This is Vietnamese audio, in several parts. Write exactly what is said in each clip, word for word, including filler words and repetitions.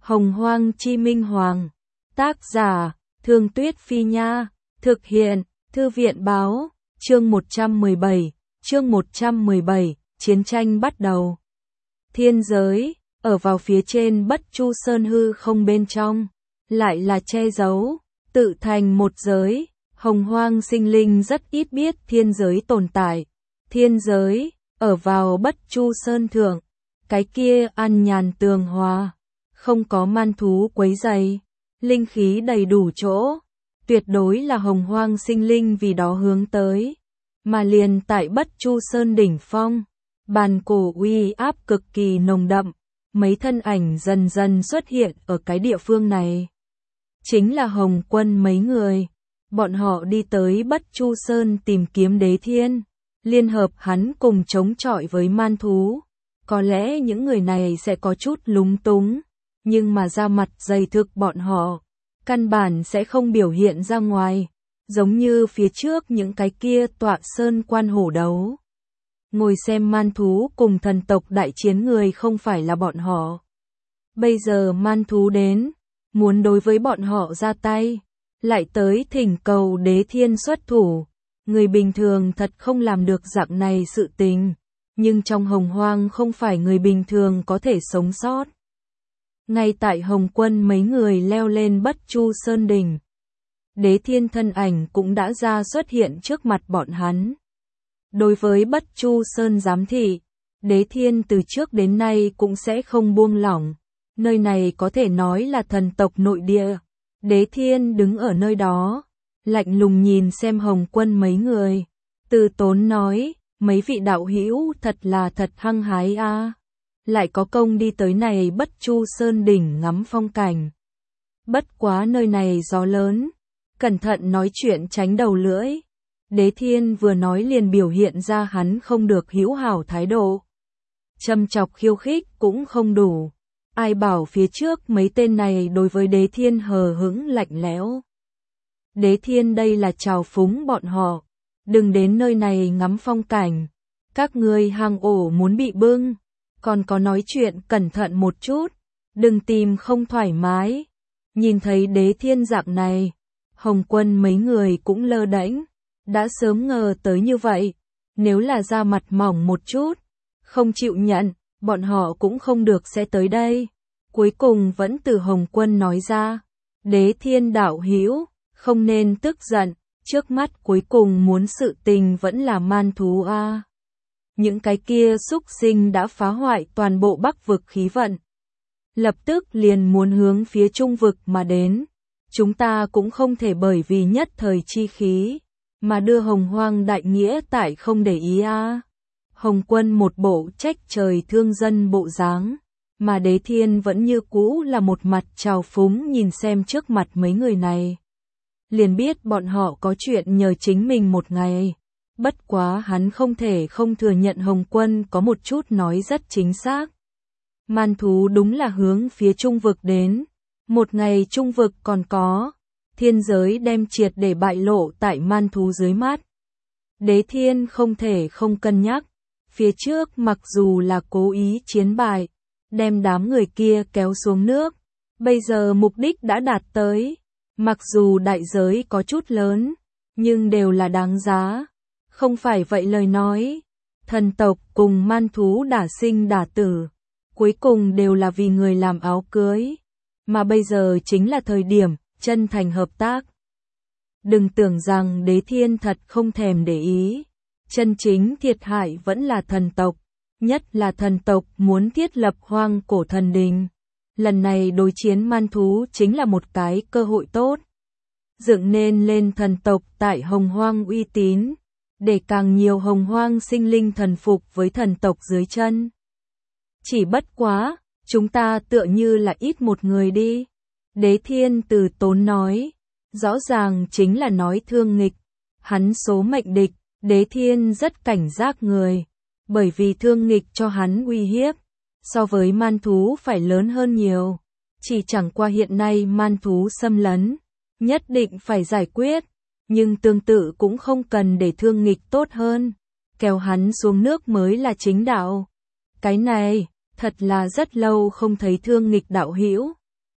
Hồng Hoang Chi Minh Hoàng. Tác giả, Thương Tuyết Phi Nha. Thực hiện, Thư viện Báo. Chương một trăm mười bảy. Chương một trăm mười bảy. Chiến tranh bắt đầu. Thiên giới, ở vào phía trên Bất Chu Sơn hư không bên trong, lại là che giấu, tự thành một giới. Hồng Hoang sinh linh rất ít biết thiên giới tồn tại. Thiên giới, ở vào Bất Chu Sơn thượng, cái kia an nhàn tường hòa, không có man thú quấy rầy, linh khí đầy đủ chỗ, tuyệt đối là Hồng Hoang sinh linh vì đó hướng tới. Mà liền tại Bất Chu Sơn đỉnh phong, bàn cổ uy áp cực kỳ nồng đậm, mấy thân ảnh dần dần xuất hiện ở cái địa phương này. Chính là Hồng Quân mấy người, bọn họ đi tới Bất Chu Sơn tìm kiếm Đế Thiên, liên hợp hắn cùng chống chọi với man thú. Có lẽ những người này sẽ có chút lúng túng, nhưng mà ra mặt dày thực bọn họ, căn bản sẽ không biểu hiện ra ngoài, giống như phía trước những cái kia tọa sơn quan hổ đấu. Ngồi xem man thú cùng thần tộc đại chiến người không phải là bọn họ. Bây giờ man thú đến, muốn đối với bọn họ ra tay, lại tới thỉnh cầu Đế Thiên xuất thủ. Người bình thường thật không làm được dạng này sự tình, nhưng trong Hồng Hoang không phải người bình thường có thể sống sót. Ngay tại Hồng Quân mấy người leo lên Bất Chu Sơn đỉnh, Đế Thiên thân ảnh cũng đã ra xuất hiện trước mặt bọn hắn. Đối với Bất Chu Sơn giám thị, Đế Thiên từ trước đến nay cũng sẽ không buông lỏng. Nơi này có thể nói là thần tộc nội địa. Đế Thiên đứng ở nơi đó, lạnh lùng nhìn xem Hồng Quân mấy người, từ tốn nói, mấy vị đạo hữu thật là thật hăng hái a, à. Lại có công đi tới này Bất Chu Sơn đỉnh ngắm phong cảnh. Bất quá nơi này gió lớn, cẩn thận nói chuyện tránh đầu lưỡi. Đế Thiên vừa nói liền biểu hiện ra hắn không được hữu hảo thái độ. Châm chọc khiêu khích cũng không đủ. Ai bảo phía trước mấy tên này đối với Đế Thiên hờ hững lạnh lẽo. Đế Thiên đây là chào phúng bọn họ. Đừng đến nơi này ngắm phong cảnh. Các ngươi hang ổ muốn bị bưng. Còn có nói chuyện cẩn thận một chút. Đừng tìm không thoải mái. Nhìn thấy Đế Thiên dạng này, Hồng Quân mấy người cũng lơ đễnh. Đã sớm ngờ tới như vậy. Nếu là ra mặt mỏng một chút, không chịu nhận, bọn họ cũng không được sẽ tới đây. Cuối cùng vẫn từ Hồng Quân nói ra, Đế Thiên đạo hữu, không nên tức giận, trước mắt cuối cùng muốn sự tình vẫn là man thú a. À. Những cái kia xúc sinh đã phá hoại toàn bộ Bắc vực khí vận. Lập tức liền muốn hướng phía Trung vực mà đến. Chúng ta cũng không thể bởi vì nhất thời chi khí, mà đưa Hồng Hoang đại nghĩa tại không để ý a. À. Hồng Quân một bộ trách trời thương dân bộ dáng, mà Đế Thiên vẫn như cũ là một mặt trào phúng nhìn xem trước mặt mấy người này. Liền biết bọn họ có chuyện nhờ chính mình một ngày. Bất quá hắn không thể không thừa nhận Hồng Quân có một chút nói rất chính xác. Man thú đúng là hướng phía Trung vực đến. Một ngày Trung vực còn có, thiên giới đem triệt để bại lộ tại man thú dưới mắt. Đế Thiên không thể không cân nhắc. Phía trước mặc dù là cố ý chiến bại, đem đám người kia kéo xuống nước, bây giờ mục đích đã đạt tới. Mặc dù đại giới có chút lớn, nhưng đều là đáng giá. Không phải vậy lời nói, thần tộc cùng man thú đả sinh đả tử, cuối cùng đều là vì người làm áo cưới. Mà bây giờ chính là thời điểm, chân thành hợp tác. Đừng tưởng rằng Đế Thiên thật không thèm để ý. Chân chính thiệt hại vẫn là thần tộc, nhất là thần tộc muốn thiết lập hoang cổ thần đình. Lần này đối chiến man thú chính là một cái cơ hội tốt. Dựng nên lên thần tộc tại Hồng Hoang uy tín, để càng nhiều Hồng Hoang sinh linh thần phục với thần tộc dưới chân. Chỉ bất quá, chúng ta tựa như là ít một người đi. Đế Thiên từ tốn nói, rõ ràng chính là nói thương nghịch, hắn số mệnh địch. Đế Thiên rất cảnh giác người, bởi vì thương nghịch cho hắn uy hiếp, so với man thú phải lớn hơn nhiều. Chỉ chẳng qua hiện nay man thú xâm lấn, nhất định phải giải quyết, nhưng tương tự cũng không cần để thương nghịch tốt hơn, kéo hắn xuống nước mới là chính đạo. Cái này, thật là rất lâu không thấy thương nghịch đạo hữu,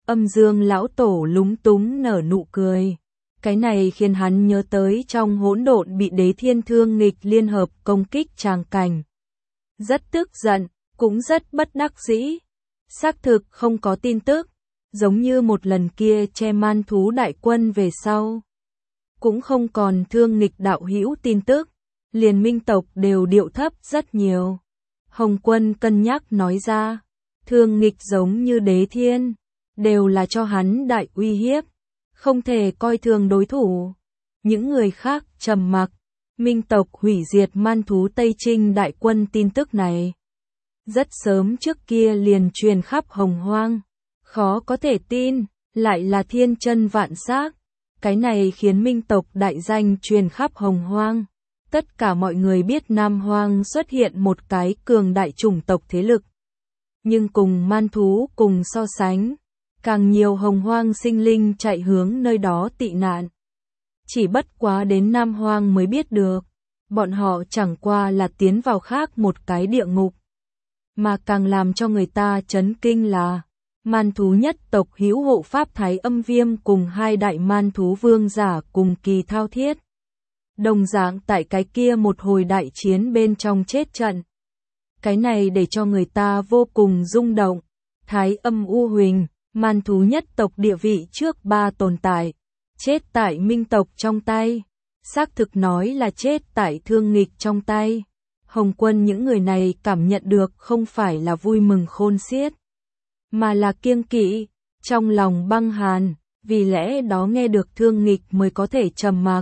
Âm Dương lão tổ lúng túng nở nụ cười. Cái này khiến hắn nhớ tới trong hỗn độn bị Đế Thiên Thương Nghịch liên hợp công kích tràng cảnh. Rất tức giận, cũng rất bất đắc dĩ. Xác thực không có tin tức, giống như một lần kia che man thú đại quân về sau. Cũng không còn Thương Nghịch đạo hữu tin tức, liền Minh tộc đều điệu thấp rất nhiều. Hồng Quân cân nhắc nói ra, Thương Nghịch giống như Đế Thiên, đều là cho hắn đại uy hiếp, không thể coi thường đối thủ. Những người khác trầm mặc. Minh tộc hủy diệt man thú Tây Trinh đại quân tin tức này rất sớm trước kia liền truyền khắp Hồng Hoang, khó có thể tin, lại là thiên chân vạn xác. Cái này khiến Minh tộc đại danh truyền khắp Hồng Hoang. Tất cả mọi người biết Nam Hoang xuất hiện một cái cường đại chủng tộc thế lực. Nhưng cùng man thú cùng so sánh, càng nhiều Hồng Hoang sinh linh chạy hướng nơi đó tị nạn. Chỉ bất quá đến Nam Hoang mới biết được, bọn họ chẳng qua là tiến vào khác một cái địa ngục. Mà càng làm cho người ta chấn kinh là, man thú nhất tộc hữu hộ pháp Thái Âm Viêm cùng hai đại man thú vương giả cùng kỳ thao thiết. Đồng dạng tại cái kia một hồi đại chiến bên trong chết trận. Cái này để cho người ta vô cùng rung động. Thái Âm U Huỳnh, man thú nhất tộc địa vị trước ba tồn tại, chết tại Minh tộc trong tay. Xác thực nói là chết tại Thương Nghịch trong tay. Hồng Quân những người này cảm nhận được không phải là vui mừng khôn xiết, mà là kiêng kỵ, trong lòng băng hàn, vì lẽ đó nghe được Thương Nghịch mới có thể trầm mặc.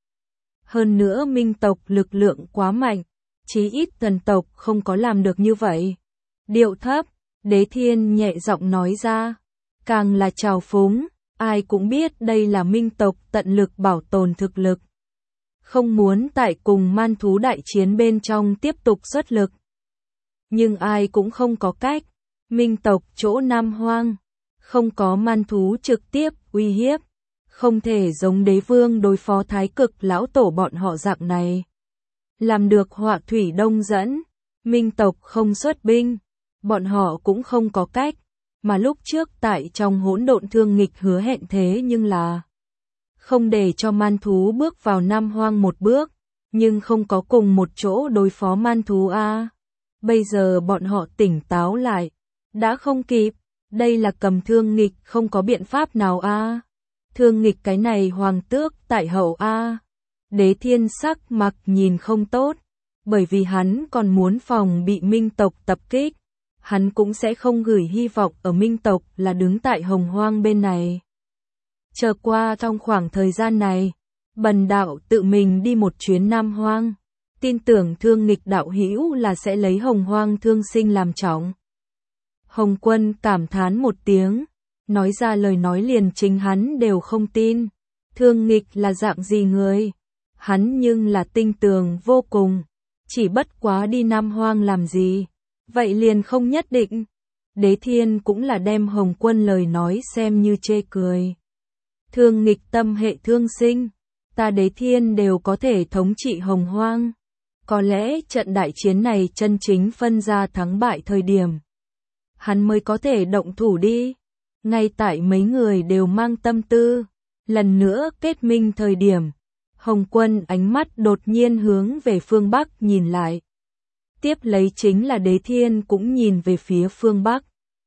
Hơn nữa Minh tộc lực lượng quá mạnh, chí ít thần tộc không có làm được như vậy. Điệu thấp, Đế Thiên nhẹ giọng nói ra, càng là trào phúng, ai cũng biết đây là Minh tộc tận lực bảo tồn thực lực. Không muốn tại cùng man thú đại chiến bên trong tiếp tục xuất lực. Nhưng ai cũng không có cách, Minh tộc chỗ Nam Hoang, không có man thú trực tiếp uy hiếp, không thể giống Đế Vương đối phó Thái Cực lão tổ bọn họ dạng này. Làm được họa thủy đông dẫn, Minh tộc không xuất binh, bọn họ cũng không có cách, mà lúc trước tại trong hỗn độn Thương Nghịch hứa hẹn thế nhưng là không để cho man thú bước vào Nam Hoang một bước, nhưng không có cùng một chỗ đối phó man thú a. Bây giờ bọn họ tỉnh táo lại, đã không kịp, đây là cầm Thương Nghịch không có biện pháp nào a. Thương Nghịch cái này hoàng tước tại hậu a. Đế Thiên sắc mặt nhìn không tốt, bởi vì hắn còn muốn phòng bị Minh tộc tập kích, hắn cũng sẽ không gửi hy vọng ở Minh tộc là đứng tại Hồng Hoang bên này. Chờ qua trong khoảng thời gian này, Bần đạo tự mình đi một chuyến Nam Hoang, tin tưởng Thương Nghịch đạo hữu là sẽ lấy Hồng Hoang thương sinh làm trọng. Hồng Quân cảm thán một tiếng, nói ra lời nói liền chính hắn đều không tin. Thương Nghịch là dạng gì người? Hắn nhưng là tinh tường vô cùng, chỉ bất quá đi Nam Hoang làm gì? Vậy liền không nhất định. Đế Thiên cũng là đem Hồng Quân lời nói xem như chê cười. Thương Nghịch tâm hệ thương sinh, ta Đế Thiên đều có thể thống trị Hồng Hoang. Có lẽ trận đại chiến này chân chính phân ra thắng bại thời điểm, hắn mới có thể động thủ đi. Ngay tại mấy người đều mang tâm tư, lần nữa kết minh thời điểm, Hồng Quân ánh mắt đột nhiên hướng về phương Bắc nhìn lại. Tiếp lấy chính là Đế Thiên cũng nhìn về phía phương Bắc.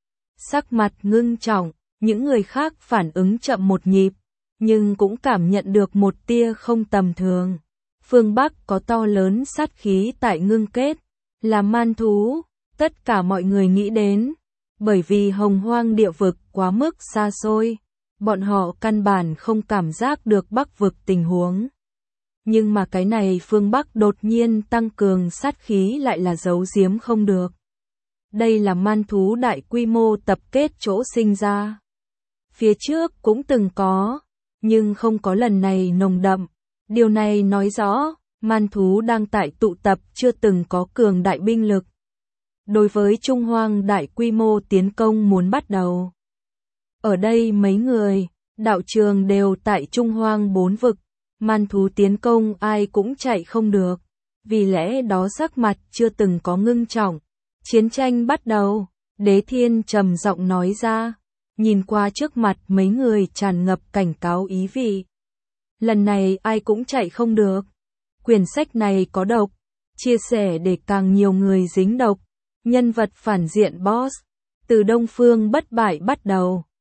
Sắc mặt ngưng trọng, những người khác phản ứng chậm một nhịp, nhưng cũng cảm nhận được một tia không tầm thường. Phương Bắc có to lớn sát khí tại ngưng kết, là man thú, tất cả mọi người nghĩ đến. Bởi vì Hồng Hoang địa vực quá mức xa xôi, bọn họ căn bản không cảm giác được Bắc vực tình huống. Nhưng mà cái này phương Bắc đột nhiên tăng cường sát khí lại là giấu giếm không được. Đây là man thú đại quy mô tập kết chỗ sinh ra. Phía trước cũng từng có, nhưng không có lần này nồng đậm. Điều này nói rõ, man thú đang tại tụ tập chưa từng có cường đại binh lực. Đối với Trung Hoang đại quy mô tiến công muốn bắt đầu. Ở đây mấy người, đạo trường đều tại Trung Hoang bốn vực, man thú tiến công ai cũng chạy không được, vì lẽ đó sắc mặt chưa từng có ngưng trọng. Chiến tranh bắt đầu, Đế Thiên trầm giọng nói ra, nhìn qua trước mặt mấy người tràn ngập cảnh cáo ý vị. Lần này ai cũng chạy không được. Quyển sách này có độc, chia sẻ để càng nhiều người dính độc. Nhân vật phản diện boss, từ Đông Phương bất bại bắt đầu.